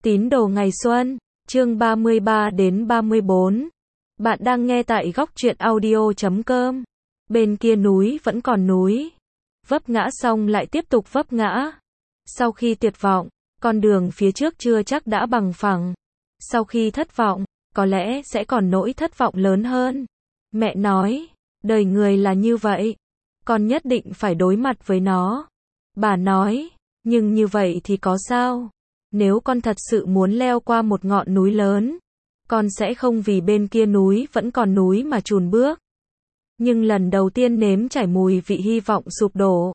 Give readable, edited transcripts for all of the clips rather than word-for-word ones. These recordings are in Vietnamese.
Tín đồ ngày xuân, chương 33 đến 34. Bạn đang nghe tại góc truyện audio.com. Bên kia núi vẫn còn núi. Vấp ngã xong lại tiếp tục vấp ngã. Sau khi tuyệt vọng, con đường phía trước chưa chắc đã bằng phẳng. Sau khi thất vọng, có lẽ sẽ còn nỗi thất vọng lớn hơn. Mẹ nói, đời người là như vậy. Con nhất định phải đối mặt với nó. Bà nói, nhưng như vậy thì có sao? Nếu con thật sự muốn leo qua một ngọn núi lớn, con sẽ không vì bên kia núi vẫn còn núi mà chùn bước. Nhưng lần đầu tiên nếm trải mùi vị hy vọng sụp đổ,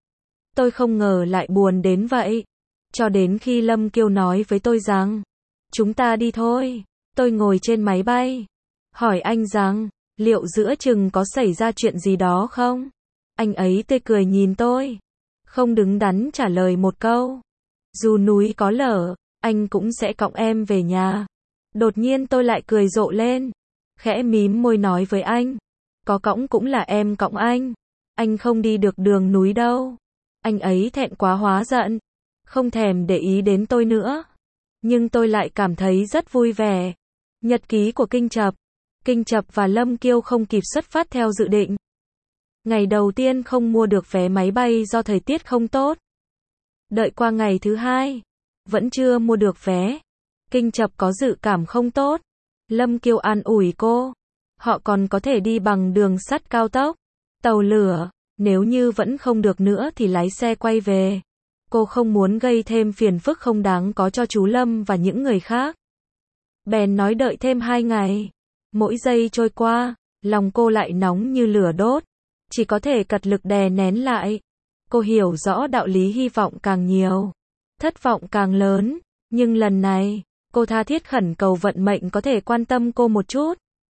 tôi không ngờ lại buồn đến vậy. Cho đến khi Lâm Kiêu nói với tôi rằng, chúng ta đi thôi. Tôi ngồi trên máy bay, hỏi anh rằng, liệu giữa chừng có xảy ra chuyện gì đó không? Anh ấy tươi cười nhìn tôi, không đứng đắn trả lời một câu. Dù núi có lở, anh cũng sẽ cõng em về nhà. Đột nhiên tôi lại cười rộ lên, khẽ mím môi nói với anh, có cõng cũng là em cõng anh không đi được đường núi đâu. Anh ấy thẹn quá hóa giận, không thèm để ý đến tôi nữa. Nhưng tôi lại cảm thấy rất vui vẻ. Nhật ký của Kinh Chập và Lâm Kiêu không kịp xuất phát theo dự định. Ngày đầu tiên không mua được vé máy bay do thời tiết không tốt. Đợi qua ngày thứ hai, vẫn chưa mua được vé. Kinh Chập có dự cảm không tốt. Lâm Kiêu an ủi cô, họ còn có thể đi bằng đường sắt cao tốc, tàu lửa, nếu như vẫn không được nữa thì lái xe quay về. Cô không muốn gây thêm phiền phức không đáng có cho chú Lâm và những người khác. Bèn nói đợi thêm 2 ngày. Mỗi giây trôi qua, lòng cô lại nóng như lửa đốt, chỉ có thể cật lực đè nén lại. Cô hiểu rõ đạo lý hy vọng càng nhiều, thất vọng càng lớn, nhưng lần này, cô tha thiết khẩn cầu vận mệnh có thể quan tâm cô một chút.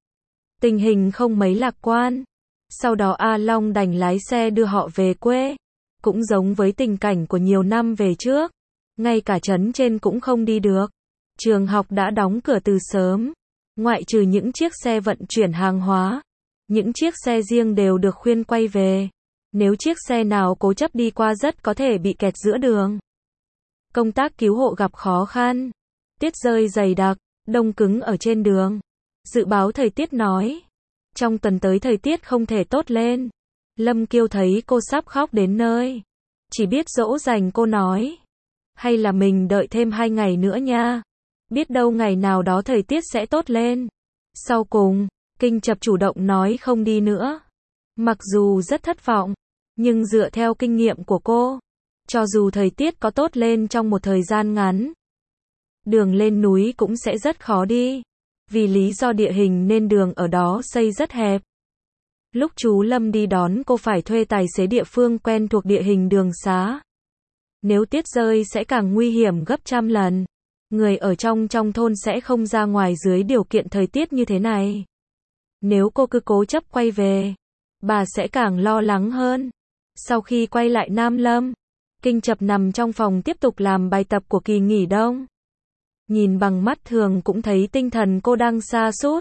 Tình hình không mấy lạc quan. Sau đó A Long đành lái xe đưa họ về quê. Cũng giống với tình cảnh của nhiều năm về trước. Ngay cả trấn trên cũng không đi được. Trường học đã đóng cửa từ sớm. Ngoại trừ những chiếc xe vận chuyển hàng hóa, những chiếc xe riêng đều được khuyên quay về. Nếu chiếc xe nào cố chấp đi qua rất có thể bị kẹt giữa đường. Công tác cứu hộ gặp khó khăn. Tuyết rơi dày đặc, đông cứng ở trên đường. Dự báo thời tiết nói, trong tuần tới thời tiết không thể tốt lên. Lâm Kiêu thấy cô sắp khóc đến nơi, chỉ biết dỗ dành cô nói, hay là mình đợi thêm 2 ngày nữa nha. Biết đâu ngày nào đó thời tiết sẽ tốt lên. Sau cùng, Kinh Chập chủ động nói không đi nữa. Mặc dù rất thất vọng, nhưng dựa theo kinh nghiệm của cô, cho dù thời tiết có tốt lên trong một thời gian ngắn, đường lên núi cũng sẽ rất khó đi. Vì lý do địa hình nên đường ở đó xây rất hẹp. Lúc chú Lâm đi đón cô phải thuê tài xế địa phương quen thuộc địa hình đường xá. Nếu tuyết rơi sẽ càng nguy hiểm gấp trăm lần. Người ở trong thôn sẽ không ra ngoài dưới điều kiện thời tiết như thế này. Nếu cô cứ cố chấp quay về, bà sẽ càng lo lắng hơn. Sau khi quay lại Nam Lâm, Kinh Chập nằm trong phòng tiếp tục làm bài tập của kỳ nghỉ đông. Nhìn bằng mắt thường cũng thấy tinh thần cô đang sa sút.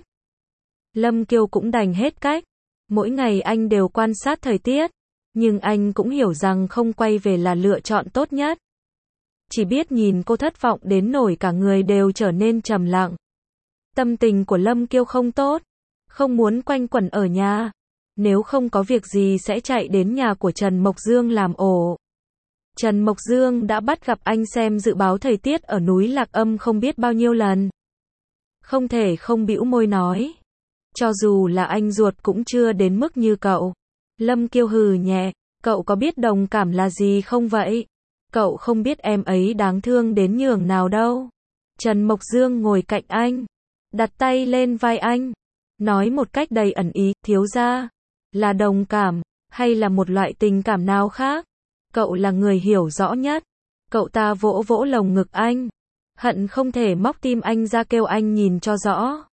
Lâm Kiêu cũng đành hết cách. Mỗi ngày anh đều quan sát thời tiết, nhưng anh cũng hiểu rằng không quay về là lựa chọn tốt nhất. Chỉ biết nhìn cô thất vọng đến nỗi cả người đều trở nên trầm lặng. Tâm tình của Lâm Kiêu không tốt, không muốn quanh quẩn ở nhà. Nếu không có việc gì sẽ chạy đến nhà của Trần Mộc Dương làm ổ. Trần Mộc Dương đã bắt gặp anh xem dự báo thời tiết ở núi Lạc Âm không biết bao nhiêu lần. Không thể không bĩu môi nói, cho dù là anh ruột cũng chưa đến mức như cậu. Lâm Kiêu hừ nhẹ, cậu có biết đồng cảm là gì không vậy? Cậu không biết em ấy đáng thương đến nhường nào đâu. Trần Mộc Dương ngồi cạnh anh, đặt tay lên vai anh, nói một cách đầy ẩn ý, thiếu gia, là đồng cảm, hay là một loại tình cảm nào khác? Cậu là người hiểu rõ nhất. Cậu ta vỗ vỗ lồng ngực anh, hận không thể móc tim anh ra kêu anh nhìn cho rõ.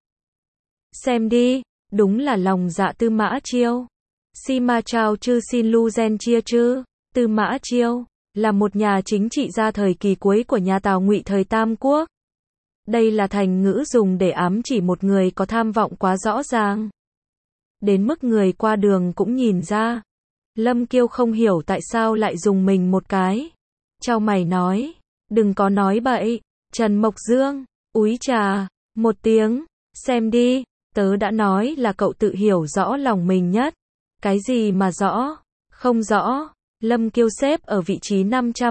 Xem đi, đúng là lòng dạ Tư Mã Chiêu. Si ma chào chư xin lu gen chia chư. Tư Mã Chiêu là một nhà chính trị gia thời kỳ cuối của nhà Tào Ngụy thời Tam Quốc. Đây là thành ngữ dùng để ám chỉ một người có tham vọng quá rõ ràng, đến mức người qua đường cũng nhìn ra. Lâm Kiêu không hiểu tại sao lại dùng mình một cái. Chau mày nói, đừng có nói bậy, Trần Mộc Dương, úi trà, một tiếng, xem đi, tớ đã nói là cậu tự hiểu rõ lòng mình nhất. Cái gì mà rõ, không rõ. Lâm Kiêu xếp ở vị trí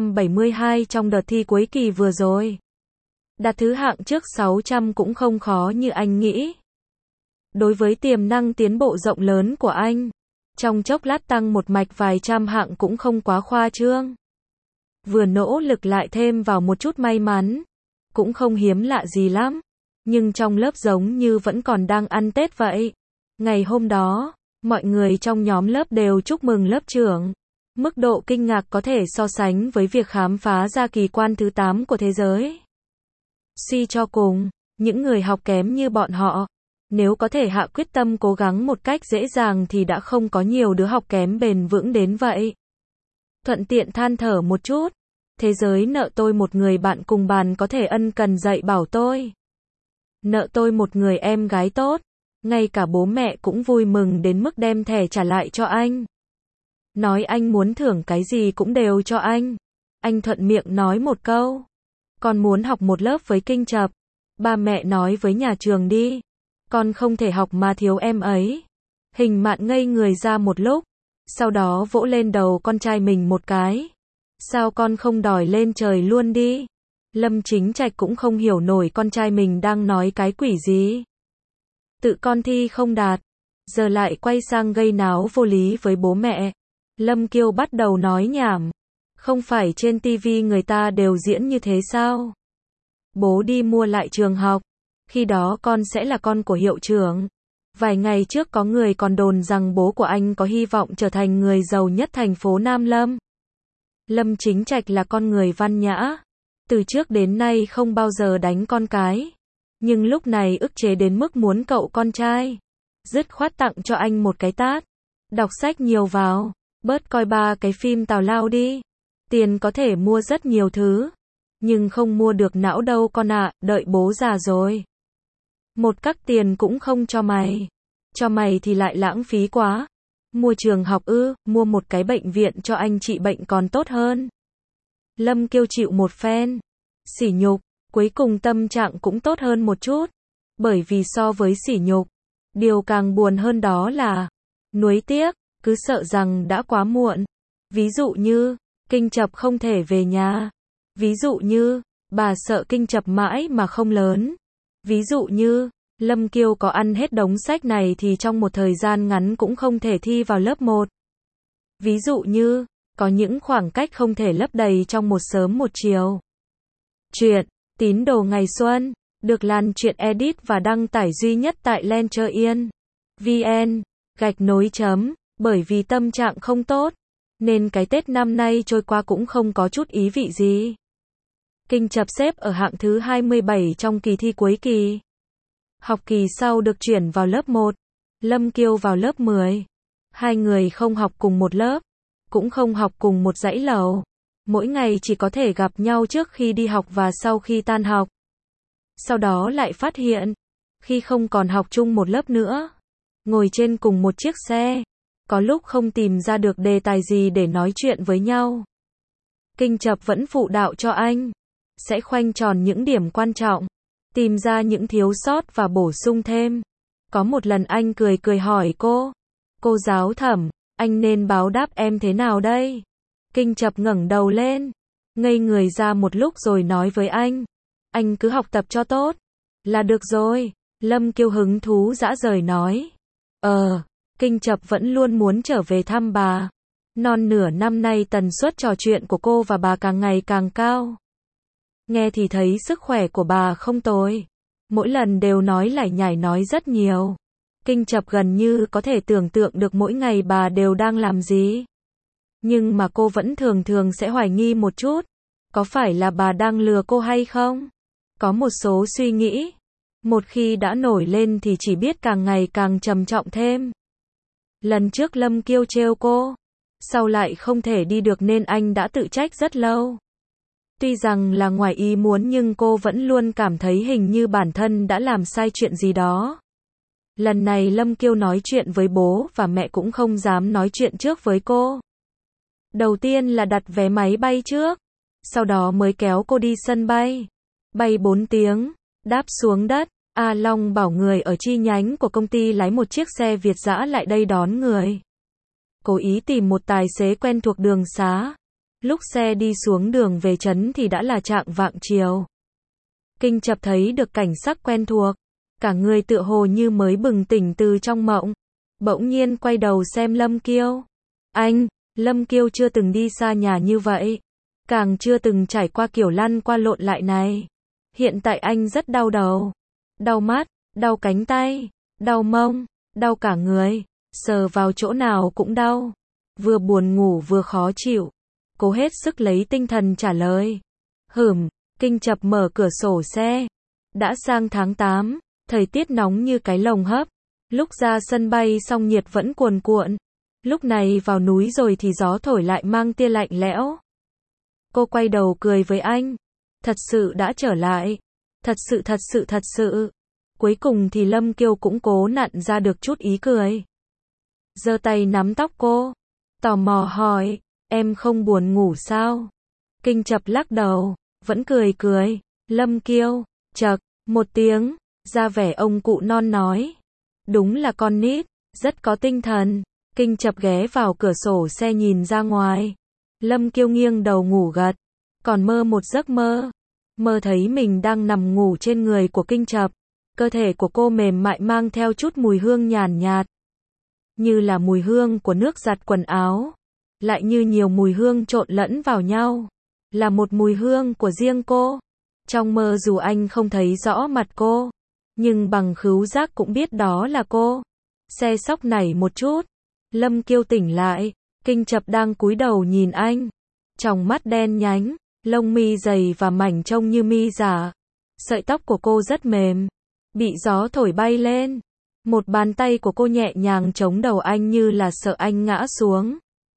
572 trong đợt thi cuối kỳ vừa rồi. Đạt thứ hạng trước 600 cũng không khó như anh nghĩ. Đối với tiềm năng tiến bộ rộng lớn của anh, trong chốc lát tăng một mạch vài trăm hạng cũng không quá khoa trương. Vừa nỗ lực lại thêm vào một chút may mắn, cũng không hiếm lạ gì lắm. Nhưng trong lớp giống như vẫn còn đang ăn Tết vậy. Ngày hôm đó, mọi người trong nhóm lớp đều chúc mừng lớp trưởng. Mức độ kinh ngạc có thể so sánh với việc khám phá ra kỳ quan thứ 8 của thế giới. Suy cho cùng, những người học kém như bọn họ, nếu có thể hạ quyết tâm cố gắng một cách dễ dàng thì đã không có nhiều đứa học kém bền vững đến vậy. Thuận tiện than thở một chút, thế giới nợ tôi một người bạn cùng bàn có thể ân cần dạy bảo tôi. Nợ tôi một người em gái tốt, ngay cả bố mẹ cũng vui mừng đến mức đem thẻ trả lại cho anh. Nói anh muốn thưởng cái gì cũng đều cho anh. Anh thuận miệng nói một câu, con muốn học một lớp với Kinh Chập. Ba mẹ nói với nhà trường đi, con không thể học mà thiếu em ấy. Hình Mạn ngây người ra một lúc, sau đó vỗ lên đầu con trai mình một cái. Sao con không đòi lên trời luôn đi? Lâm Chính Trạch cũng không hiểu nổi con trai mình đang nói cái quỷ gì. Tự con thi không đạt, giờ lại quay sang gây náo vô lý với bố mẹ. Lâm Kiêu bắt đầu nói nhảm. Không phải trên TV người ta đều diễn như thế sao? Bố đi mua lại trường học, khi đó con sẽ là con của hiệu trưởng. Vài ngày trước có người còn đồn rằng bố của anh có hy vọng trở thành người giàu nhất thành phố Nam Lâm. Lâm Chính Trạch là con người văn nhã, từ trước đến nay không bao giờ đánh con cái, nhưng lúc này ức chế đến mức muốn cậu con trai dứt khoát tặng cho anh một cái tát. Đọc sách nhiều vào, bớt coi 3 cái phim tào lao đi. Tiền có thể mua rất nhiều thứ, nhưng không mua được não đâu con ạ, đợi bố già rồi. Một cắc tiền cũng không cho mày. Cho mày thì lại lãng phí quá. Mua trường học ư, mua một cái bệnh viện cho anh trị bệnh còn tốt hơn. Lâm Kiêu chịu một phen sỉ nhục, cuối cùng tâm trạng cũng tốt hơn một chút. Bởi vì so với sỉ nhục, điều càng buồn hơn đó là nuối tiếc, cứ sợ rằng đã quá muộn. Ví dụ như, Kinh Chập không thể về nhà. Ví dụ như, bà sợ Kinh Chập mãi mà không lớn. Ví dụ như, Lâm Kiêu có ăn hết đống sách này thì trong một thời gian ngắn cũng không thể thi vào lớp 1. Ví dụ như, có những khoảng cách không thể lấp đầy trong một sớm một chiều. Chuyện Tín Đồ Ngày Xuân được lan truyện edit và đăng tải duy nhất tại Lencher.vn. Bởi vì tâm trạng không tốt, nên cái Tết năm nay trôi qua cũng không có chút ý vị gì. Kinh Chập xếp ở hạng thứ 27 trong kỳ thi cuối kỳ. Học kỳ sau được chuyển vào lớp 1, Lâm Kiêu vào lớp 10. Hai người không học cùng một lớp, cũng không học cùng một dãy lầu. Mỗi ngày chỉ có thể gặp nhau trước khi đi học và sau khi tan học. Sau đó lại phát hiện, khi không còn học chung một lớp nữa, ngồi trên cùng một chiếc xe, có lúc không tìm ra được đề tài gì để nói chuyện với nhau. Kinh Chập vẫn phụ đạo cho anh, sẽ khoanh tròn những điểm quan trọng, tìm ra những thiếu sót và bổ sung thêm. Có một lần anh cười cười hỏi cô giáo Thẩm, anh nên báo đáp em thế nào đây? Kinh Chập ngẩng đầu lên, ngây người ra một lúc rồi nói với anh cứ học tập cho tốt, là được rồi. Lâm Kiêu hứng thú dã rời nói, Kinh Chập vẫn luôn muốn trở về thăm bà. Non nửa năm nay tần suất trò chuyện của cô và bà càng ngày càng cao. Nghe thì thấy sức khỏe của bà không tồi. Mỗi lần đều nói lải nhải nói rất nhiều. Kinh Chập gần như có thể tưởng tượng được mỗi ngày bà đều đang làm gì. Nhưng mà cô vẫn thường thường sẽ hoài nghi một chút. Có phải là bà đang lừa cô hay không? Có một số suy nghĩ, một khi đã nổi lên thì chỉ biết càng ngày càng trầm trọng thêm. Lần trước Lâm Kiêu trêu cô, sau lại không thể đi được nên anh đã tự trách rất lâu. Tuy rằng là ngoài ý muốn nhưng cô vẫn luôn cảm thấy hình như bản thân đã làm sai chuyện gì đó. Lần này Lâm Kiêu nói chuyện với bố và mẹ cũng không dám nói chuyện trước với cô. Đầu tiên là đặt vé máy bay trước, sau đó mới kéo cô đi sân bay. bay 4 tiếng, đáp xuống đất. A Long bảo người ở chi nhánh của công ty lái một chiếc xe Việt dã lại đây đón người. Cố ý tìm một tài xế quen thuộc đường xá. Lúc xe đi xuống đường về trấn thì đã là chạng vạng chiều. Kinh Chập thấy được cảnh sắc quen thuộc, cả người tựa hồ như mới bừng tỉnh từ trong mộng. Bỗng nhiên quay đầu xem Lâm Kiêu. Anh, Lâm Kiêu chưa từng đi xa nhà như vậy, càng chưa từng trải qua kiểu lăn qua lộn lại này. Hiện tại anh rất đau đầu, đau mắt, đau cánh tay, đau mông, đau cả người, sờ vào chỗ nào cũng đau. Vừa buồn ngủ vừa khó chịu. Cố hết sức lấy tinh thần trả lời. Kinh Chập mở cửa sổ xe. Đã sang tháng 8, thời tiết nóng như cái lồng hấp. Lúc ra sân bay xong nhiệt vẫn cuồn cuộn. Lúc này vào núi rồi thì gió thổi lại mang tia lạnh lẽo. Cô quay đầu cười với anh. Thật sự đã trở lại. Thật sự. Cuối cùng thì Lâm Kiêu cũng cố nặn ra được chút ý cười. Giơ tay nắm tóc cô. Tò mò hỏi, em không buồn ngủ sao? Kinh Chập lắc đầu, vẫn cười. Lâm Kiêu, chậc, một tiếng, ra vẻ ông cụ non nói. Đúng là con nít, rất có tinh thần. Kinh Chập ghé vào cửa sổ xe nhìn ra ngoài. Lâm Kiêu nghiêng đầu ngủ gật, còn mơ một giấc mơ. Mơ thấy mình đang nằm ngủ trên người của Kinh Chập. Cơ thể của cô mềm mại mang theo chút mùi hương nhàn nhạt. Như là mùi hương của nước giặt quần áo. Lại như nhiều mùi hương trộn lẫn vào nhau. Là một mùi hương của riêng cô. Trong mơ dù anh không thấy rõ mặt cô, nhưng bằng khứu giác cũng biết đó là cô. Xe sóc nảy một chút. Lâm Kiêu tỉnh lại. Kinh Chập đang cúi đầu nhìn anh. Tròng mắt đen nhánh, lông mi dày và mảnh trông như mi giả. Sợi tóc của cô rất mềm, bị gió thổi bay lên. Một bàn tay của cô nhẹ nhàng chống đầu anh như là sợ anh ngã xuống.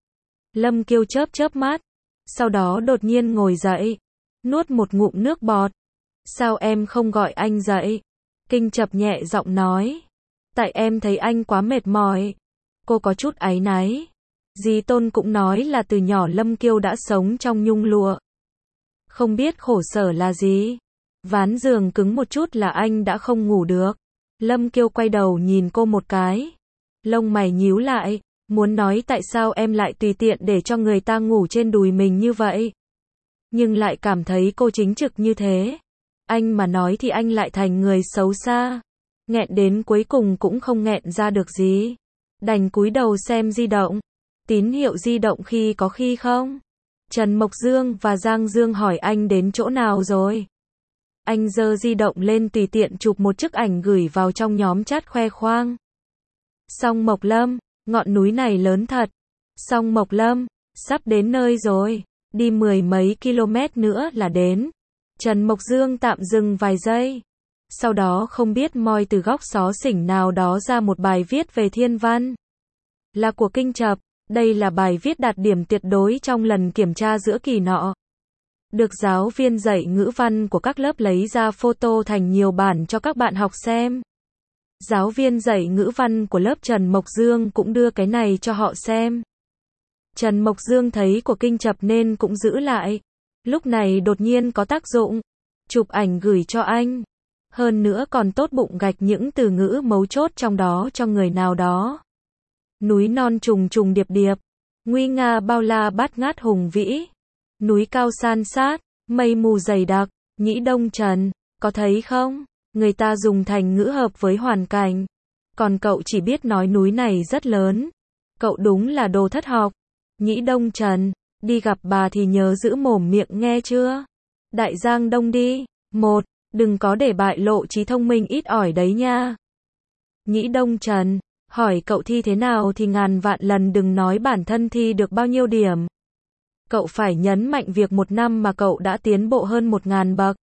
Lâm Kiêu chớp mắt, sau đó đột nhiên ngồi dậy, nuốt một ngụm nước bọt. Sao em không gọi anh dậy? Kinh Chập nhẹ giọng nói. Tại em thấy anh quá mệt mỏi. Cô có chút áy náy. Dì Tôn cũng nói là từ nhỏ Lâm Kiêu đã sống trong nhung lụa. Không biết khổ sở là gì. Ván giường cứng một chút là anh đã không ngủ được. Lâm Kiêu quay đầu nhìn cô một cái. Lông mày nhíu lại, muốn nói tại sao em lại tùy tiện để cho người ta ngủ trên đùi mình như vậy. Nhưng lại cảm thấy cô chính trực như thế. Anh mà nói thì anh lại thành người xấu xa. Nghẹn đến cuối cùng cũng không nghẹn ra được gì. Đành cúi đầu xem di động. Tín hiệu di động khi có khi không. Trần Mộc Dương và Giang Dương hỏi anh đến chỗ nào rồi. Anh giơ di động lên tùy tiện chụp một chiếc ảnh gửi vào trong nhóm chat khoe khoang. Song Mộc Lâm, ngọn núi này lớn thật. Song Mộc Lâm, sắp đến nơi rồi, đi 10 mấy km nữa là đến. Trần Mộc Dương tạm dừng vài giây. Sau đó không biết moi từ góc xó xỉnh nào đó ra một bài viết về thiên văn. Là của Kinh Chập, đây là bài viết đạt điểm tuyệt đối trong lần kiểm tra giữa kỳ nọ. Được giáo viên dạy ngữ văn của các lớp lấy ra photo thành nhiều bản cho các bạn học xem. Giáo viên dạy ngữ văn của lớp Trần Mộc Dương cũng đưa cái này cho họ xem. Trần Mộc Dương thấy của Kinh Chập nên cũng giữ lại. Lúc này đột nhiên có tác dụng. Chụp ảnh gửi cho anh. Hơn nữa còn tốt bụng gạch những từ ngữ mấu chốt trong đó cho người nào đó. Núi non trùng trùng điệp điệp. Nguy nga bao la bát ngát hùng vĩ. Núi cao san sát, mây mù dày đặc, Nhĩ Đông Trần, có thấy không? Người ta dùng thành ngữ hợp với hoàn cảnh. Còn cậu chỉ biết nói núi này rất lớn. Cậu đúng là đồ thất học. Nhĩ Đông Trần, đi gặp bà thì nhớ giữ mồm miệng nghe chưa? Đại Giang Đông đi. 1. Đừng có để bại lộ trí thông minh ít ỏi đấy nha. Nhĩ Đông Trần, hỏi cậu thi thế nào thì ngàn vạn lần đừng nói bản thân thi được bao nhiêu điểm. Cậu phải nhấn mạnh việc một năm mà cậu đã tiến bộ hơn 1000 bậc.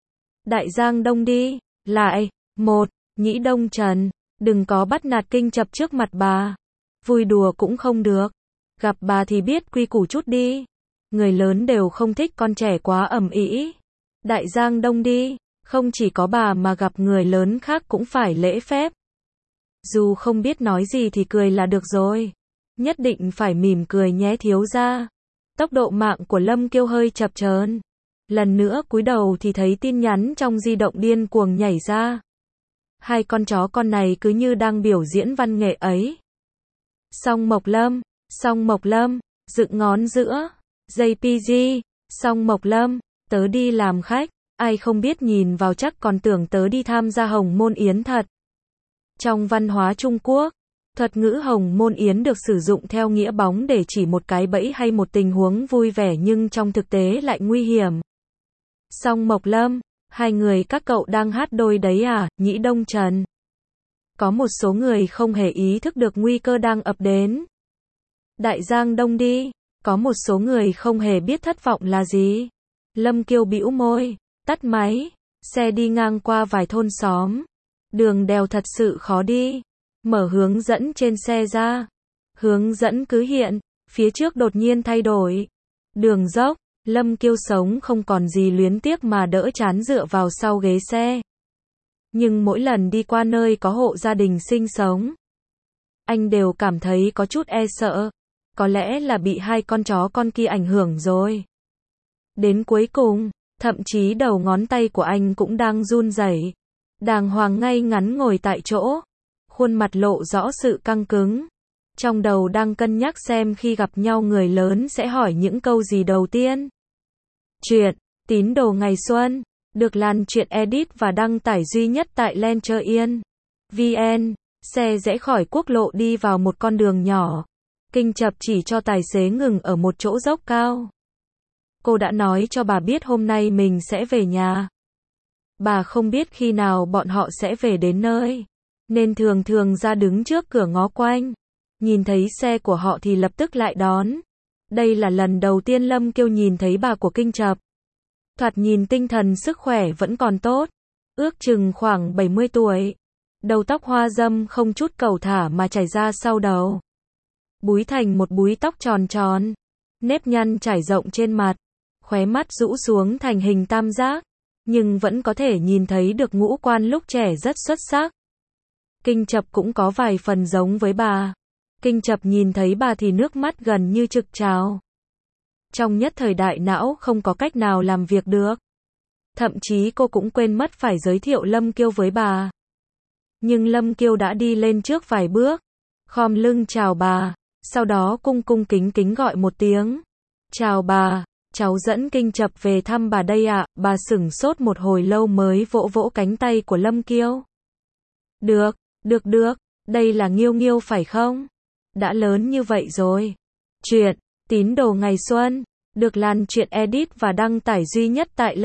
Đại Giang Đông đi. Lại. 1. Nhĩ Đông Trần, đừng có bắt nạt Kinh Chập trước mặt bà. Vui đùa cũng không được. Gặp bà thì biết quy củ chút đi. Người lớn đều không thích con trẻ quá ầm ĩ. Đại Giang Đông đi. Không chỉ có bà mà gặp người lớn khác cũng phải lễ phép. Dù không biết nói gì thì cười là được rồi. Nhất định phải mỉm cười nhé thiếu gia. Tốc độ mạng của Lâm Kiêu hơi chập chờn. Lần nữa cúi đầu thì thấy tin nhắn trong di động điên cuồng nhảy ra. Hai con chó con này cứ như đang biểu diễn văn nghệ ấy. Song Mộc Lâm, dựng ngón giữa, JPG, Song Mộc Lâm, tớ đi làm khách, ai không biết nhìn vào chắc còn tưởng tớ đi tham gia hồng môn yến thật. Trong văn hóa Trung Quốc, thuật ngữ hồng môn yến được sử dụng theo nghĩa bóng để chỉ một cái bẫy hay một tình huống vui vẻ nhưng trong thực tế lại nguy hiểm. Song Mộc Lâm, hai người các cậu đang hát đôi đấy à, Nhĩ Đông Trần. Có một số người không hề ý thức được nguy cơ đang ập đến. Đại Giang Đông đi, có một số người không hề biết thất vọng là gì. Lâm Kiêu bĩu môi, tắt máy, xe đi ngang qua vài thôn xóm. Đường đèo thật sự khó đi. Mở hướng dẫn trên xe ra. Hướng dẫn cứ hiện, phía trước đột nhiên thay đổi. Đường dốc, Lâm Kiêu sống không còn gì luyến tiếc mà đỡ chán dựa vào sau ghế xe. Nhưng mỗi lần đi qua nơi có hộ gia đình sinh sống, anh đều cảm thấy có chút e sợ. Có lẽ là bị hai con chó con kia ảnh hưởng rồi. Đến cuối cùng, thậm chí đầu ngón tay của anh cũng đang run rẩy. Đàng hoàng ngay ngắn ngồi tại chỗ, khuôn mặt lộ rõ sự căng cứng. Trong đầu đang cân nhắc xem khi gặp nhau người lớn sẽ hỏi những câu gì đầu tiên. Chuyện Tín Đồ Ngày Xuân được lan truyện edit và đăng tải duy nhất tại Lencher.vn. Xe rẽ khỏi quốc lộ đi vào một con đường nhỏ. Kinh Chập chỉ cho tài xế ngừng ở một chỗ dốc cao. Cô đã nói cho bà biết hôm nay mình sẽ về nhà. Bà không biết khi nào bọn họ sẽ về đến nơi, nên thường thường ra đứng trước cửa ngó quanh. Nhìn thấy xe của họ thì lập tức lại đón. Đây là lần đầu tiên Lâm Kiêu nhìn thấy bà của Kinh Chập. Thoạt nhìn tinh thần sức khỏe vẫn còn tốt. Ước chừng khoảng 70 tuổi. Đầu tóc hoa râm không chút cầu thả mà chảy ra sau đầu. Búi thành một búi tóc tròn tròn. Nếp nhăn trải rộng trên mặt. Khóe mắt rũ xuống thành hình tam giác. Nhưng vẫn có thể nhìn thấy được ngũ quan lúc trẻ rất xuất sắc. Kinh Chập cũng có vài phần giống với bà. Kinh Chập nhìn thấy bà thì nước mắt gần như trực trào. Trong nhất thời đại não không có cách nào làm việc được. Thậm chí cô cũng quên mất phải giới thiệu Lâm Kiêu với bà. Nhưng Lâm Kiêu đã đi lên trước vài bước, khom lưng chào bà, sau đó cung cung kính kính gọi một tiếng. Chào bà, cháu dẫn Kinh Chập về thăm bà đây ạ. Bà sửng sốt một hồi lâu mới vỗ vỗ cánh tay của Lâm Kiêu. Được, đây là Nghiêu Nghiêu phải không? Đã lớn như vậy rồi. Chuyện Tín Đồ Ngày Xuân được lan truyện edit và đăng tải duy nhất tại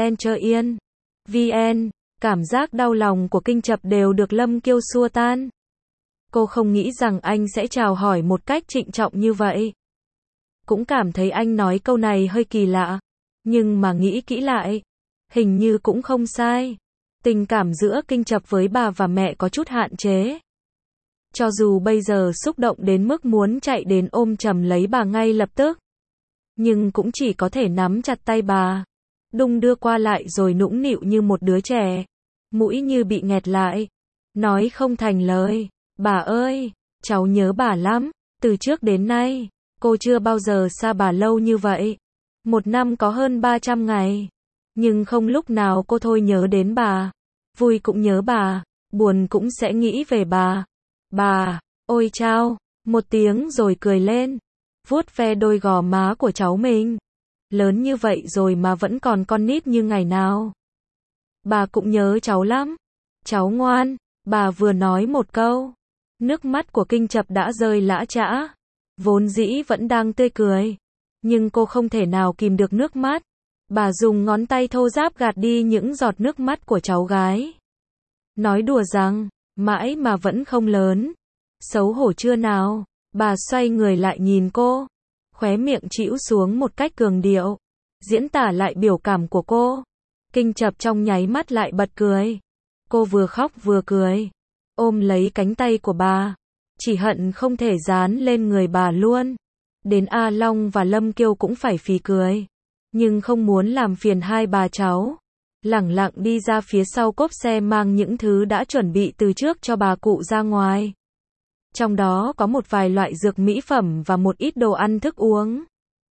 Lencher.vn. Cảm giác đau lòng của Kinh Chập đều được Lâm Kiêu xua tan. Cô không nghĩ rằng anh sẽ chào hỏi một cách trịnh trọng như vậy. Cũng cảm thấy anh nói câu này hơi kỳ lạ. Nhưng mà nghĩ kỹ lại, hình như cũng không sai. Tình cảm giữa Kinh Chập với bà và mẹ có chút hạn chế. Cho dù bây giờ xúc động đến mức muốn chạy đến ôm chầm lấy bà ngay lập tức, nhưng cũng chỉ có thể nắm chặt tay bà, đung đưa qua lại rồi nũng nịu như một đứa trẻ, mũi như bị nghẹt lại, nói không thành lời. Bà ơi, cháu nhớ bà lắm, từ trước đến nay, cô chưa bao giờ xa bà lâu như vậy. Một năm có hơn 300 ngày, nhưng không lúc nào cô thôi nhớ đến bà. Vui cũng nhớ bà, buồn cũng sẽ nghĩ về bà. Bà, ôi chao, một tiếng rồi cười lên, vuốt ve đôi gò má của cháu mình. Lớn như vậy rồi mà vẫn còn con nít như ngày nào. Bà cũng nhớ cháu lắm. Cháu ngoan, bà vừa nói một câu. Nước mắt của Kinh Chập đã rơi lã chã. Vốn dĩ vẫn đang tươi cười. Nhưng cô không thể nào kìm được nước mắt. Bà dùng ngón tay thô ráp gạt đi những giọt nước mắt của cháu gái. Nói đùa rằng, mãi mà vẫn không lớn. Xấu hổ chưa nào. Bà xoay người lại nhìn cô. Khóe miệng chĩu xuống một cách cường điệu. Diễn tả lại biểu cảm của cô. Kinh Chập trong nháy mắt lại bật cười. Cô vừa khóc vừa cười. Ôm lấy cánh tay của bà. Chỉ hận không thể dán lên người bà luôn. Đến A Long và Lâm Kiêu cũng phải phì cười. Nhưng không muốn làm phiền hai bà cháu. Lẳng lặng đi ra phía sau cốp xe mang những thứ đã chuẩn bị từ trước cho bà cụ ra ngoài. Trong đó có một vài loại dược mỹ phẩm và một ít đồ ăn thức uống.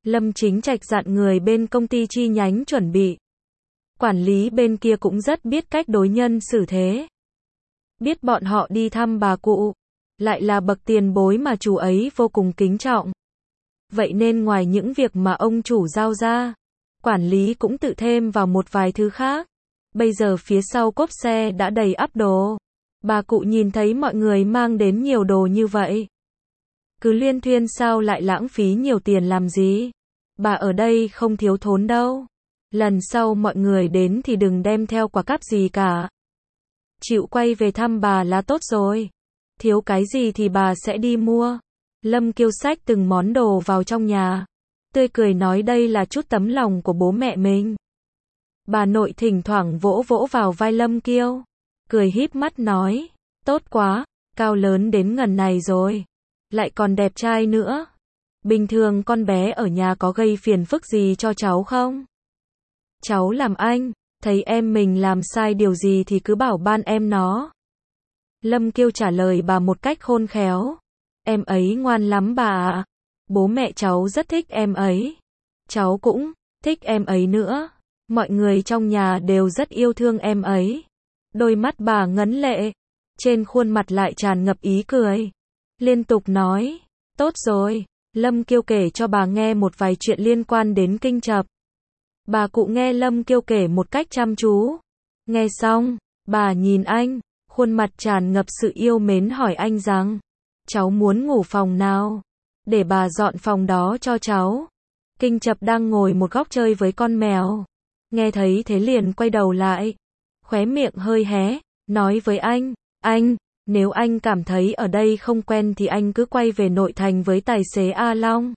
Lâm Chính Trạch dặn người bên công ty chi nhánh chuẩn bị. Quản lý bên kia cũng rất biết cách đối nhân xử thế. Biết bọn họ đi thăm bà cụ, lại là bậc tiền bối mà chủ ấy vô cùng kính trọng. Vậy nên ngoài những việc mà ông chủ giao ra, quản lý cũng tự thêm vào một vài thứ khác. Bây giờ phía sau cốp xe đã đầy ắp đồ. Bà cụ nhìn thấy mọi người mang đến nhiều đồ như vậy. Cứ liên thuyên sao lại lãng phí nhiều tiền làm gì? Bà ở đây không thiếu thốn đâu. Lần sau mọi người đến thì đừng đem theo quà cáp gì cả. Chịu quay về thăm bà là tốt rồi. Thiếu cái gì thì bà sẽ đi mua. Lâm Kiêu xách từng món đồ vào trong nhà. Tươi cười nói đây là chút tấm lòng của bố mẹ mình. Bà nội thỉnh thoảng vỗ vỗ vào vai Lâm Kiêu. Cười híp mắt nói. Tốt quá, cao lớn đến ngần này rồi. Lại còn đẹp trai nữa. Bình thường con bé ở nhà có gây phiền phức gì cho cháu không? Cháu làm anh, thấy em mình làm sai điều gì thì cứ bảo ban em nó. Lâm Kiêu trả lời bà một cách khôn khéo. Em ấy ngoan lắm bà ạ. Bố mẹ cháu rất thích em ấy. Cháu cũng thích em ấy nữa. Mọi người trong nhà đều rất yêu thương em ấy. Đôi mắt bà ngấn lệ. Trên khuôn mặt lại tràn ngập ý cười. Liên tục nói. Tốt rồi. Lâm Kiêu kể cho bà nghe một vài chuyện liên quan đến Kinh Chập. Bà cụ nghe Lâm Kiêu kể một cách chăm chú. Nghe xong, bà nhìn anh, khuôn mặt tràn ngập sự yêu mến hỏi anh rằng, cháu muốn ngủ phòng nào? Để bà dọn phòng đó cho cháu. Kinh Chập đang ngồi một góc chơi với con mèo. Nghe thấy thế liền quay đầu lại. Khóe miệng hơi hé, nói với anh, nếu anh cảm thấy ở đây không quen thì anh cứ quay về nội thành với tài xế A Long.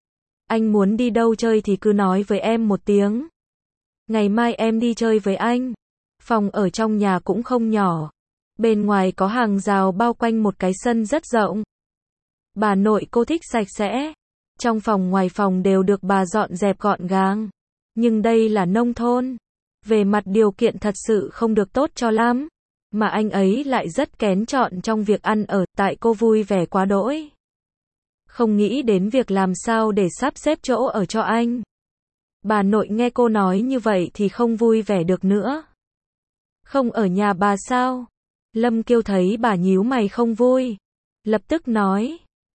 Anh muốn đi đâu chơi thì cứ nói với em một tiếng. Ngày mai em đi chơi với anh. Phòng ở trong nhà cũng không nhỏ. Bên ngoài có hàng rào bao quanh một cái sân rất rộng. Bà nội cô thích sạch sẽ. Trong phòng ngoài phòng đều được bà dọn dẹp gọn gàng. Nhưng đây là nông thôn. Về mặt điều kiện thật sự không được tốt cho lắm. Mà anh ấy lại rất kén chọn trong việc ăn ở, tại cô vui vẻ quá đỗi. Không nghĩ đến việc làm sao để sắp xếp chỗ ở cho anh. Bà nội nghe cô nói như vậy thì không vui vẻ được nữa. Không ở nhà bà sao? Lâm Kiêu thấy bà nhíu mày không vui. Lập tức nói,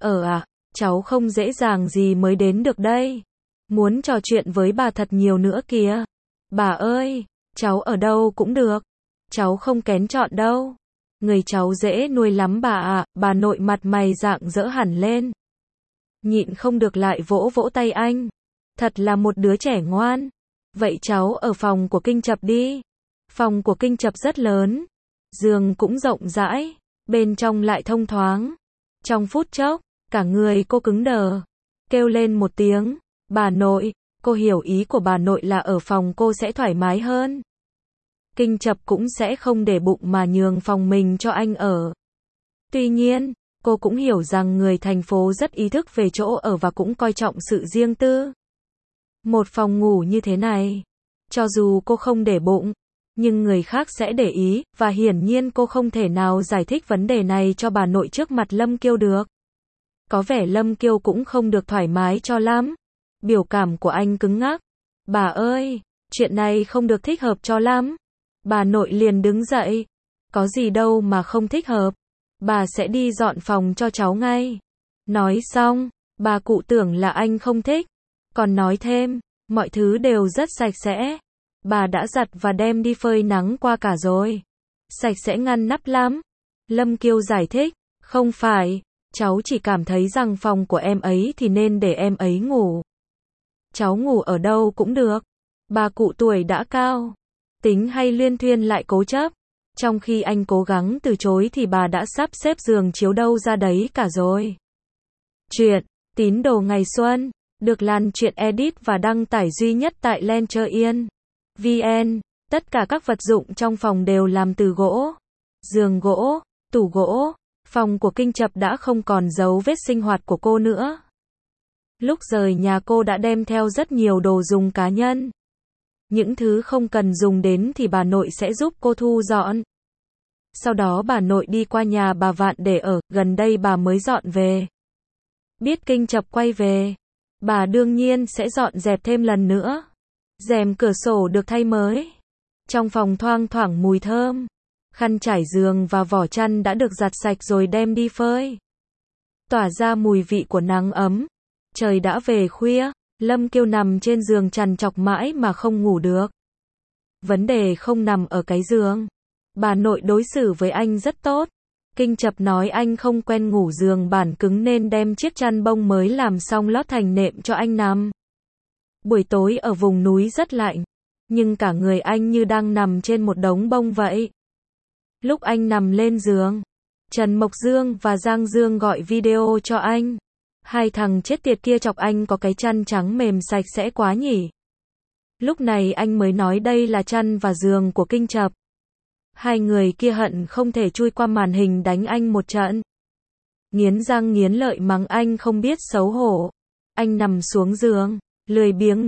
cháu không dễ dàng gì mới đến được đây. Muốn trò chuyện với bà thật nhiều nữa kìa. Bà ơi, cháu ở đâu cũng được. Cháu không kén chọn đâu. Người cháu dễ nuôi lắm bà ạ. Bà nội mặt mày rạng rỡ hẳn lên. Nhịn không được lại vỗ vỗ tay anh. Thật là một đứa trẻ ngoan. Vậy cháu ở phòng của Kinh Chập đi. Phòng của Kinh Chập rất lớn. Giường cũng rộng rãi. Bên trong lại thông thoáng. Trong phút chốc, cả người cô cứng đờ. Kêu lên một tiếng. Bà nội, cô hiểu ý của bà nội là ở phòng cô sẽ thoải mái hơn. Kinh Chập cũng sẽ không để bụng mà nhường phòng mình cho anh ở. Tuy nhiên, cô cũng hiểu rằng người thành phố rất ý thức về chỗ ở và cũng coi trọng sự riêng tư. Một phòng ngủ như thế này, cho dù cô không để bụng, nhưng người khác sẽ để ý, và hiển nhiên cô không thể nào giải thích vấn đề này cho bà nội trước mặt Lâm Kiêu được. Có vẻ Lâm Kiêu cũng không được thoải mái cho lắm. Biểu cảm của anh cứng ngắc. Bà ơi, chuyện này không được thích hợp cho lắm. Bà nội liền đứng dậy. Có gì đâu mà không thích hợp. Bà sẽ đi dọn phòng cho cháu ngay. Nói xong, bà cụ tưởng là anh không thích. Còn nói thêm, mọi thứ đều rất sạch sẽ. Bà đã giặt và đem đi phơi nắng qua cả rồi. Sạch sẽ ngăn nắp lắm. Lâm Kiêu giải thích, không phải, cháu chỉ cảm thấy rằng phòng của em ấy thì nên để em ấy ngủ. Cháu ngủ ở đâu cũng được. Bà cụ tuổi đã cao. Tính hay luyên thuyên lại cố chấp. Trong khi anh cố gắng từ chối thì bà đã sắp xếp giường chiếu đâu ra đấy cả rồi. Chuyện Tín Đồ Ngày Xuân được lan truyện edit và đăng tải duy nhất tại Lencher.vn. Tất cả các vật dụng trong phòng đều làm từ gỗ. Giường gỗ, tủ gỗ. Phòng của Kinh Chập đã không còn dấu vết sinh hoạt của cô nữa. Lúc rời nhà cô đã đem theo rất nhiều đồ dùng cá nhân. Những thứ không cần dùng đến thì bà nội sẽ giúp cô thu dọn. Sau đó bà nội đi qua nhà bà Vạn để ở, gần đây bà mới dọn về. Biết Kinh Chập quay về, bà đương nhiên sẽ dọn dẹp thêm lần nữa. Rèm cửa sổ được thay mới. Trong phòng thoang thoảng mùi thơm. Khăn trải giường và vỏ chăn đã được giặt sạch rồi đem đi phơi. Tỏa ra mùi vị của nắng ấm. Trời đã về khuya, Lâm Kiêu nằm trên giường trằn trọc mãi mà không ngủ được. Vấn đề không nằm ở cái giường. Bà nội đối xử với anh rất tốt. Kinh Chập nói anh không quen ngủ giường bản cứng nên đem chiếc chăn bông mới làm xong lót thành nệm cho anh nằm. Buổi tối ở vùng núi rất lạnh, nhưng cả người anh như đang nằm trên một đống bông vậy. Lúc anh nằm lên giường, Trần Mộc Dương và Giang Dương gọi video cho anh. Hai thằng chết tiệt kia chọc anh có cái chăn trắng mềm sạch sẽ quá nhỉ. Lúc này anh mới nói đây là chăn và giường của Kinh Chập. Hai người kia hận không thể chui qua màn hình đánh anh một trận. Nghiến răng nghiến lợi mắng anh không biết xấu hổ. Anh nằm xuống giường, lười biếng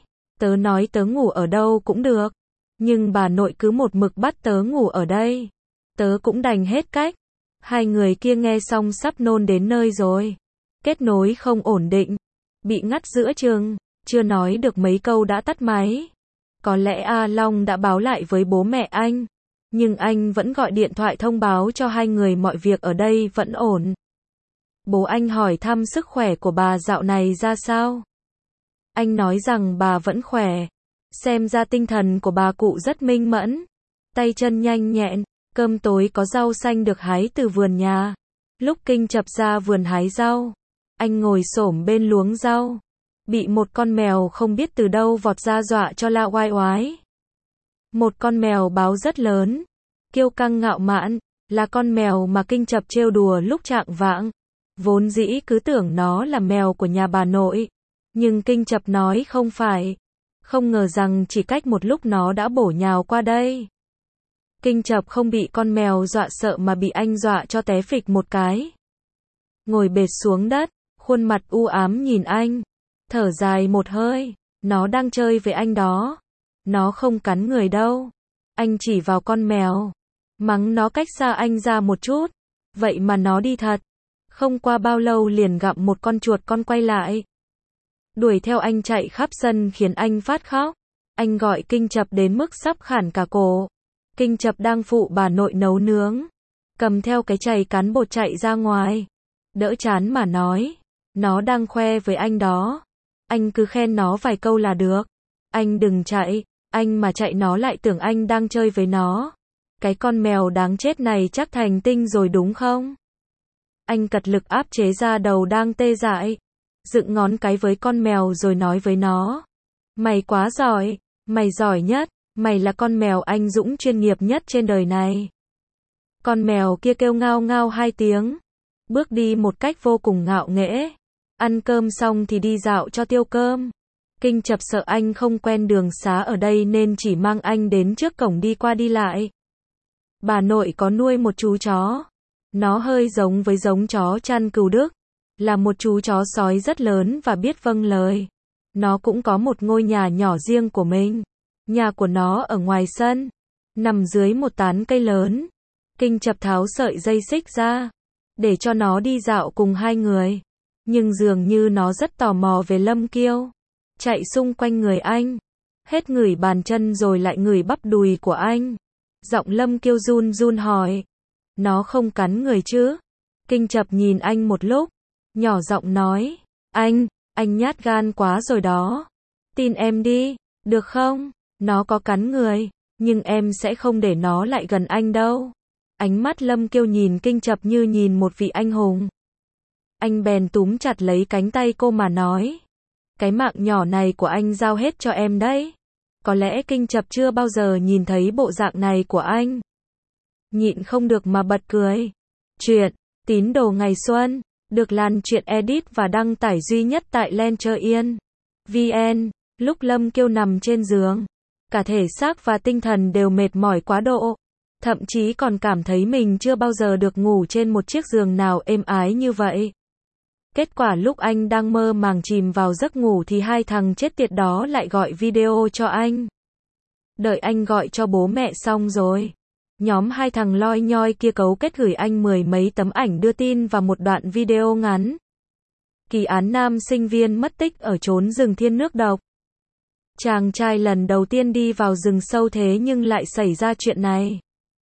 nói tớ ngủ ở đâu cũng được. Nhưng bà nội cứ một mực bắt tớ ngủ ở đây. Tớ cũng đành hết cách. Hai người kia nghe xong sắp nôn đến nơi rồi. Kết nối không ổn định. Bị ngắt giữa chừng. Chưa nói được mấy câu đã tắt máy. Có lẽ A Long đã báo lại với bố mẹ anh. Nhưng anh vẫn gọi điện thoại thông báo cho hai người mọi việc ở đây vẫn ổn. Bố anh hỏi thăm sức khỏe của bà dạo này ra sao. Anh nói rằng bà vẫn khỏe. Xem ra tinh thần của bà cụ rất minh mẫn. Tay chân nhanh nhẹn. Cơm tối có rau xanh được hái từ vườn nhà. Lúc Kinh Chập ra vườn hái rau, anh ngồi xổm bên luống rau. Bị một con mèo không biết từ đâu vọt ra dọa cho la oai oái. Một con mèo báo rất lớn, kiêu căng ngạo mạn, là con mèo mà Kinh Chập trêu đùa lúc chạng vạng. Vốn dĩ cứ tưởng nó là mèo của nhà bà nội, nhưng Kinh Chập nói không phải. Không ngờ rằng chỉ cách một lúc nó đã bổ nhào qua đây. Kinh Chập không bị con mèo dọa sợ mà bị anh dọa cho té phịch một cái. Ngồi bệt xuống đất, khuôn mặt u ám nhìn anh, thở dài một hơi, nó đang chơi với anh đó. Nó không cắn người đâu. Anh chỉ vào con mèo, mắng nó cách xa anh ra một chút. Vậy mà nó đi thật. Không qua bao lâu liền gặm một con chuột con quay lại. Đuổi theo anh chạy khắp sân khiến anh phát khóc. Anh gọi Kinh Chập đến mức sắp khản cả cổ. Kinh Chập đang phụ bà nội nấu nướng. Cầm theo cái chày cán bột chạy ra ngoài. Đỡ chán mà nói. Nó đang khoe với anh đó. Anh cứ khen nó vài câu là được. Anh đừng chạy. Anh mà chạy nó lại tưởng anh đang chơi với nó. Cái con mèo đáng chết này chắc thành tinh rồi đúng không? Anh cật lực áp chế ra đầu đang tê dại. Dựng ngón cái với con mèo rồi nói với nó. Mày quá giỏi. Mày giỏi nhất. Mày là con mèo anh dũng chuyên nghiệp nhất trên đời này. Con mèo kia kêu ngao ngao 2 tiếng. Bước đi một cách vô cùng ngạo nghễ. Ăn cơm xong thì đi dạo cho tiêu cơm. Kinh Chập sợ anh không quen đường xá ở đây nên chỉ mang anh đến trước cổng đi qua đi lại. Bà nội có nuôi một chú chó. Nó hơi giống với giống chó chăn cừu Đức. Là một chú chó sói rất lớn và biết vâng lời. Nó cũng có một ngôi nhà nhỏ riêng của mình. Nhà của nó ở ngoài sân, nằm dưới một tán cây lớn. Kinh Chập tháo sợi dây xích ra, để cho nó đi dạo cùng hai người. Nhưng dường như nó rất tò mò về Lâm Kiêu. Chạy xung quanh người anh. Hết ngửi bàn chân rồi lại ngửi bắp đùi của anh. Giọng Lâm Kiêu run run hỏi. Nó không cắn người chứ? Kinh Chập nhìn anh một lúc. Nhỏ giọng nói. Anh nhát gan quá rồi đó. Tin em đi, được không? Nó có cắn người, nhưng em sẽ không để nó lại gần anh đâu. Ánh mắt Lâm Kiêu nhìn Kinh Chập như nhìn một vị anh hùng. Anh bèn túm chặt lấy cánh tay cô mà nói. Cái mạng nhỏ này của anh giao hết cho em đấy. Có lẽ Kinh Chập chưa bao giờ nhìn thấy bộ dạng này của anh. Nhịn không được mà bật cười. Chuyện Tín Đồ Ngày Xuân được Lan Truyện edit và đăng tải duy nhất tại Lencher.vn. Lúc Lâm Kiêu nằm trên giường, cả thể xác và tinh thần đều mệt mỏi quá độ. Thậm chí còn cảm thấy mình chưa bao giờ được ngủ trên một chiếc giường nào êm ái như vậy. Kết quả lúc anh đang mơ màng chìm vào giấc ngủ thì hai thằng chết tiệt đó lại gọi video cho anh. Đợi anh gọi cho bố mẹ xong rồi, nhóm hai thằng loi nhoi kia cấu kết gửi anh 10 mấy tấm ảnh đưa tin và một đoạn video ngắn. Kỳ án nam sinh viên mất tích ở chốn rừng thiên nước độc. Chàng trai lần đầu tiên đi vào rừng sâu thế nhưng lại xảy ra chuyện này.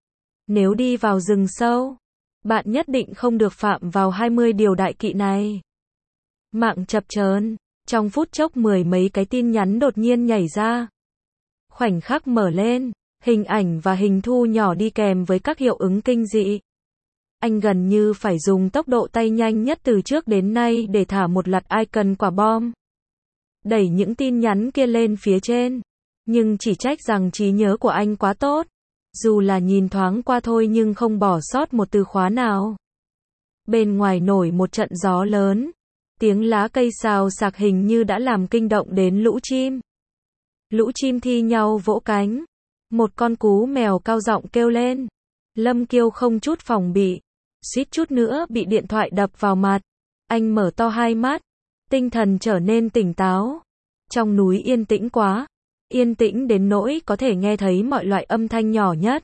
Nếu đi vào rừng sâu, bạn nhất định không được phạm vào 20 điều đại kỵ này. Mạng chập chờn, trong phút chốc mười mấy cái tin nhắn đột nhiên nhảy ra. Khoảnh khắc mở lên, hình ảnh và hình thu nhỏ đi kèm với các hiệu ứng kinh dị. Anh gần như phải dùng tốc độ tay nhanh nhất từ trước đến nay để thả một loạt icon quả bom. Đẩy những tin nhắn kia lên phía trên. Nhưng chỉ trách rằng trí nhớ của anh quá tốt. Dù là nhìn thoáng qua thôi nhưng không bỏ sót một từ khóa nào. Bên ngoài nổi một trận gió lớn. Tiếng lá cây xào xạc hình như đã làm kinh động đến lũ chim. Lũ chim thi nhau vỗ cánh. Một con cú mèo cao giọng kêu lên. Lâm Kiêu không chút phòng bị. Suýt chút nữa bị điện thoại đập vào mặt. Anh mở to hai mắt. Tinh thần trở nên tỉnh táo. Trong núi yên tĩnh quá. Yên tĩnh đến nỗi có thể nghe thấy mọi loại âm thanh nhỏ nhất.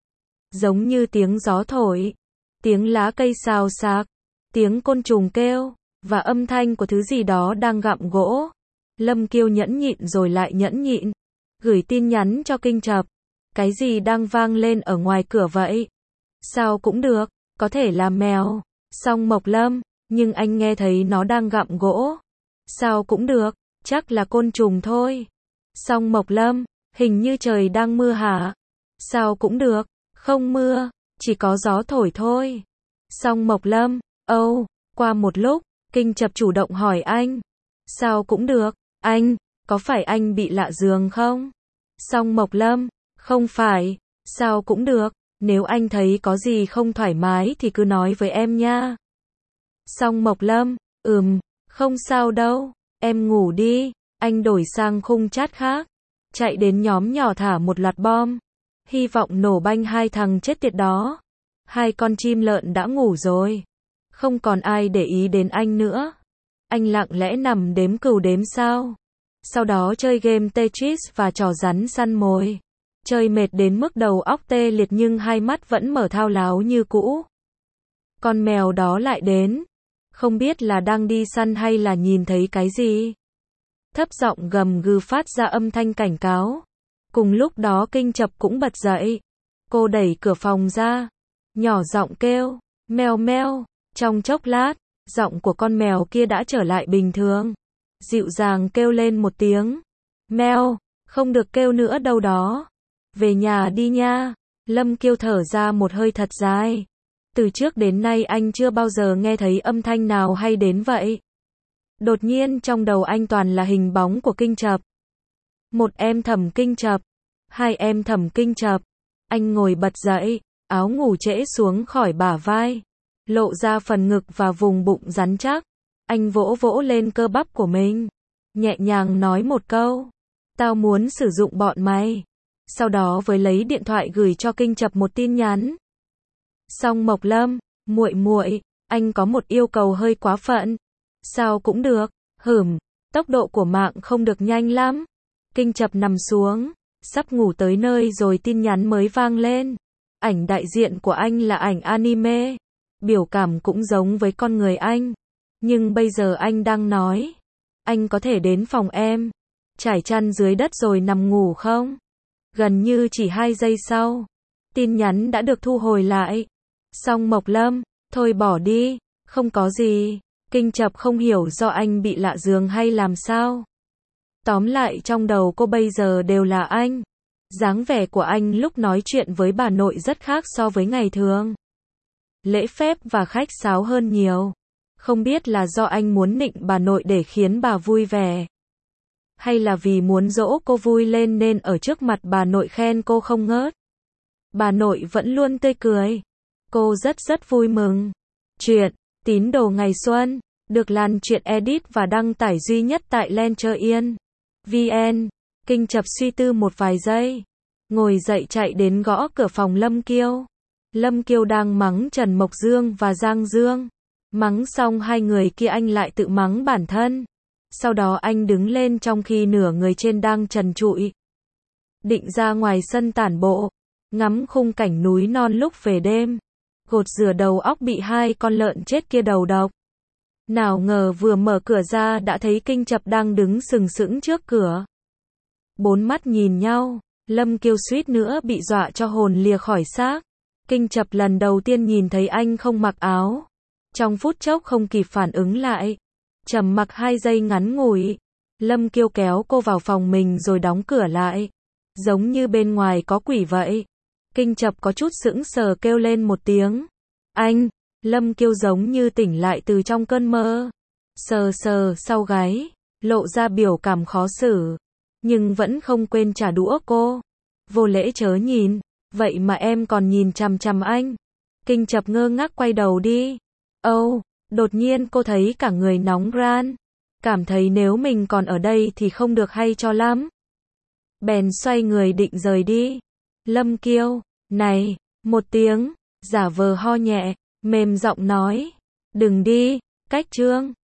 Giống như tiếng gió thổi. Tiếng lá cây xào xạc. Tiếng côn trùng kêu. Và âm thanh của thứ gì đó đang gặm gỗ. Lâm Kiêu nhẫn nhịn rồi lại nhẫn nhịn. Gửi tin nhắn cho Kinh Chập. Cái gì đang vang lên ở ngoài cửa vậy? Sao cũng được, có thể là mèo. Song Mộc Lâm, nhưng anh nghe thấy nó đang gặm gỗ. Sao cũng được, chắc là côn trùng thôi. Song Mộc Lâm, hình như trời đang mưa hả? Sao cũng được, không mưa, chỉ có gió thổi thôi. Song Mộc Lâm, qua một lúc, Kinh Chập chủ động hỏi anh. Sao cũng được, anh, có phải anh bị lạ giường không? Song Mộc Lâm, không phải, sao cũng được, nếu anh thấy có gì không thoải mái thì cứ nói với em nha. Song Mộc Lâm, không sao đâu, em ngủ đi, anh đổi sang khung chat khác, chạy đến nhóm nhỏ thả một loạt bom, hy vọng nổ banh hai thằng chết tiệt đó. Hai con chim lợn đã ngủ rồi, không còn ai để ý đến anh nữa. Anh lặng lẽ nằm đếm cừu đếm sao. Sau đó chơi game Tetris và trò rắn săn mồi. Chơi mệt đến mức đầu óc tê liệt nhưng hai mắt vẫn mở thao láo như cũ. Con mèo đó lại đến. Không biết là đang đi săn hay là nhìn thấy cái gì. Thấp giọng gầm gừ phát ra âm thanh cảnh cáo. Cùng lúc đó Kinh Chập cũng bật dậy. Cô đẩy cửa phòng ra. Nhỏ giọng kêu. Mèo mèo. Trong chốc lát, giọng của con mèo kia đã trở lại bình thường. Dịu dàng kêu lên một tiếng. Mèo, không được kêu nữa đâu đó. Về nhà đi nha. Lâm Kiêu thở ra một hơi thật dài. Từ trước đến nay anh chưa bao giờ nghe thấy âm thanh nào hay đến vậy. Đột nhiên trong đầu anh toàn là hình bóng của Kinh Chập. Một em Thẩm Kinh Chập. Hai em Thẩm Kinh Chập. Anh ngồi bật dậy, áo ngủ trễ xuống khỏi bả vai. Lộ ra phần ngực và vùng bụng rắn chắc. Anh vỗ vỗ lên cơ bắp của mình. Nhẹ nhàng nói một câu. Tao muốn sử dụng bọn mày. Sau đó với lấy điện thoại gửi cho Kinh Chập một tin nhắn. Song Mộc Lâm, muội muội, anh có một yêu cầu hơi quá phận. Sao cũng được, tốc độ của mạng không được nhanh lắm. Kinh Chập nằm xuống, sắp ngủ tới nơi rồi tin nhắn mới vang lên. Ảnh đại diện của anh là ảnh anime. Biểu cảm cũng giống với con người anh. Nhưng bây giờ anh đang nói. Anh có thể đến phòng em. Trải chăn dưới đất rồi nằm ngủ không? Gần như chỉ 2 giây sau. Tin nhắn đã được thu hồi lại. Song Mộc Lâm, thôi bỏ đi, không có gì. Kinh Chập không hiểu do anh bị lạ giường hay làm sao. Tóm lại trong đầu cô bây giờ đều là anh. Dáng vẻ của anh lúc nói chuyện với bà nội rất khác so với ngày thường. Lễ phép và khách sáo hơn nhiều. Không biết là do anh muốn nịnh bà nội để khiến bà vui vẻ. Hay là vì muốn dỗ cô vui lên nên ở trước mặt bà nội khen cô không ngớt. Bà nội vẫn luôn tươi cười. Cô rất vui mừng. Chuyện Tín Đồ Ngày Xuân được lan truyện edit và đăng tải duy nhất tại Lencher.vn. Kinh Chập suy tư một vài giây. Ngồi dậy chạy đến gõ cửa phòng Lâm Kiêu. Lâm Kiêu đang mắng Trần Mộc Dương và Giang Dương. Mắng xong hai người kia anh lại tự mắng bản thân. Sau đó anh đứng lên trong khi nửa người trên đang trần trụi. Định ra ngoài sân tản bộ. Ngắm khung cảnh núi non lúc về đêm. Gột rửa đầu óc bị hai con lợn chết kia đầu độc. Nào ngờ vừa mở cửa ra đã thấy Kinh Chập đang đứng sừng sững trước cửa. Bốn mắt nhìn nhau, Lâm Kiêu suýt nữa bị dọa cho hồn lìa khỏi xác. Kinh Chập lần đầu tiên nhìn thấy anh không mặc áo. Trong phút chốc không kịp phản ứng lại. Trầm mặc 2 giây ngắn ngủi. Lâm Kiêu kéo cô vào phòng mình rồi đóng cửa lại. Giống như bên ngoài có quỷ vậy. Kinh Chập có chút sững sờ kêu lên một tiếng. Anh! Lâm Kiêu giống như tỉnh lại từ trong cơn mơ. Sờ sờ sau gáy, lộ ra biểu cảm khó xử. Nhưng vẫn không quên trả đũa cô. Vô lễ chớ nhìn, vậy mà em còn nhìn chằm chằm anh. Kinh Chập ngơ ngác quay đầu đi. Đột nhiên cô thấy cả người nóng ran. Cảm thấy nếu mình còn ở đây thì không được hay cho lắm. Bèn xoay người định rời đi. Lâm Kiêu, này, một tiếng, giả vờ ho nhẹ, mềm giọng nói. Đừng đi, Cách Trương.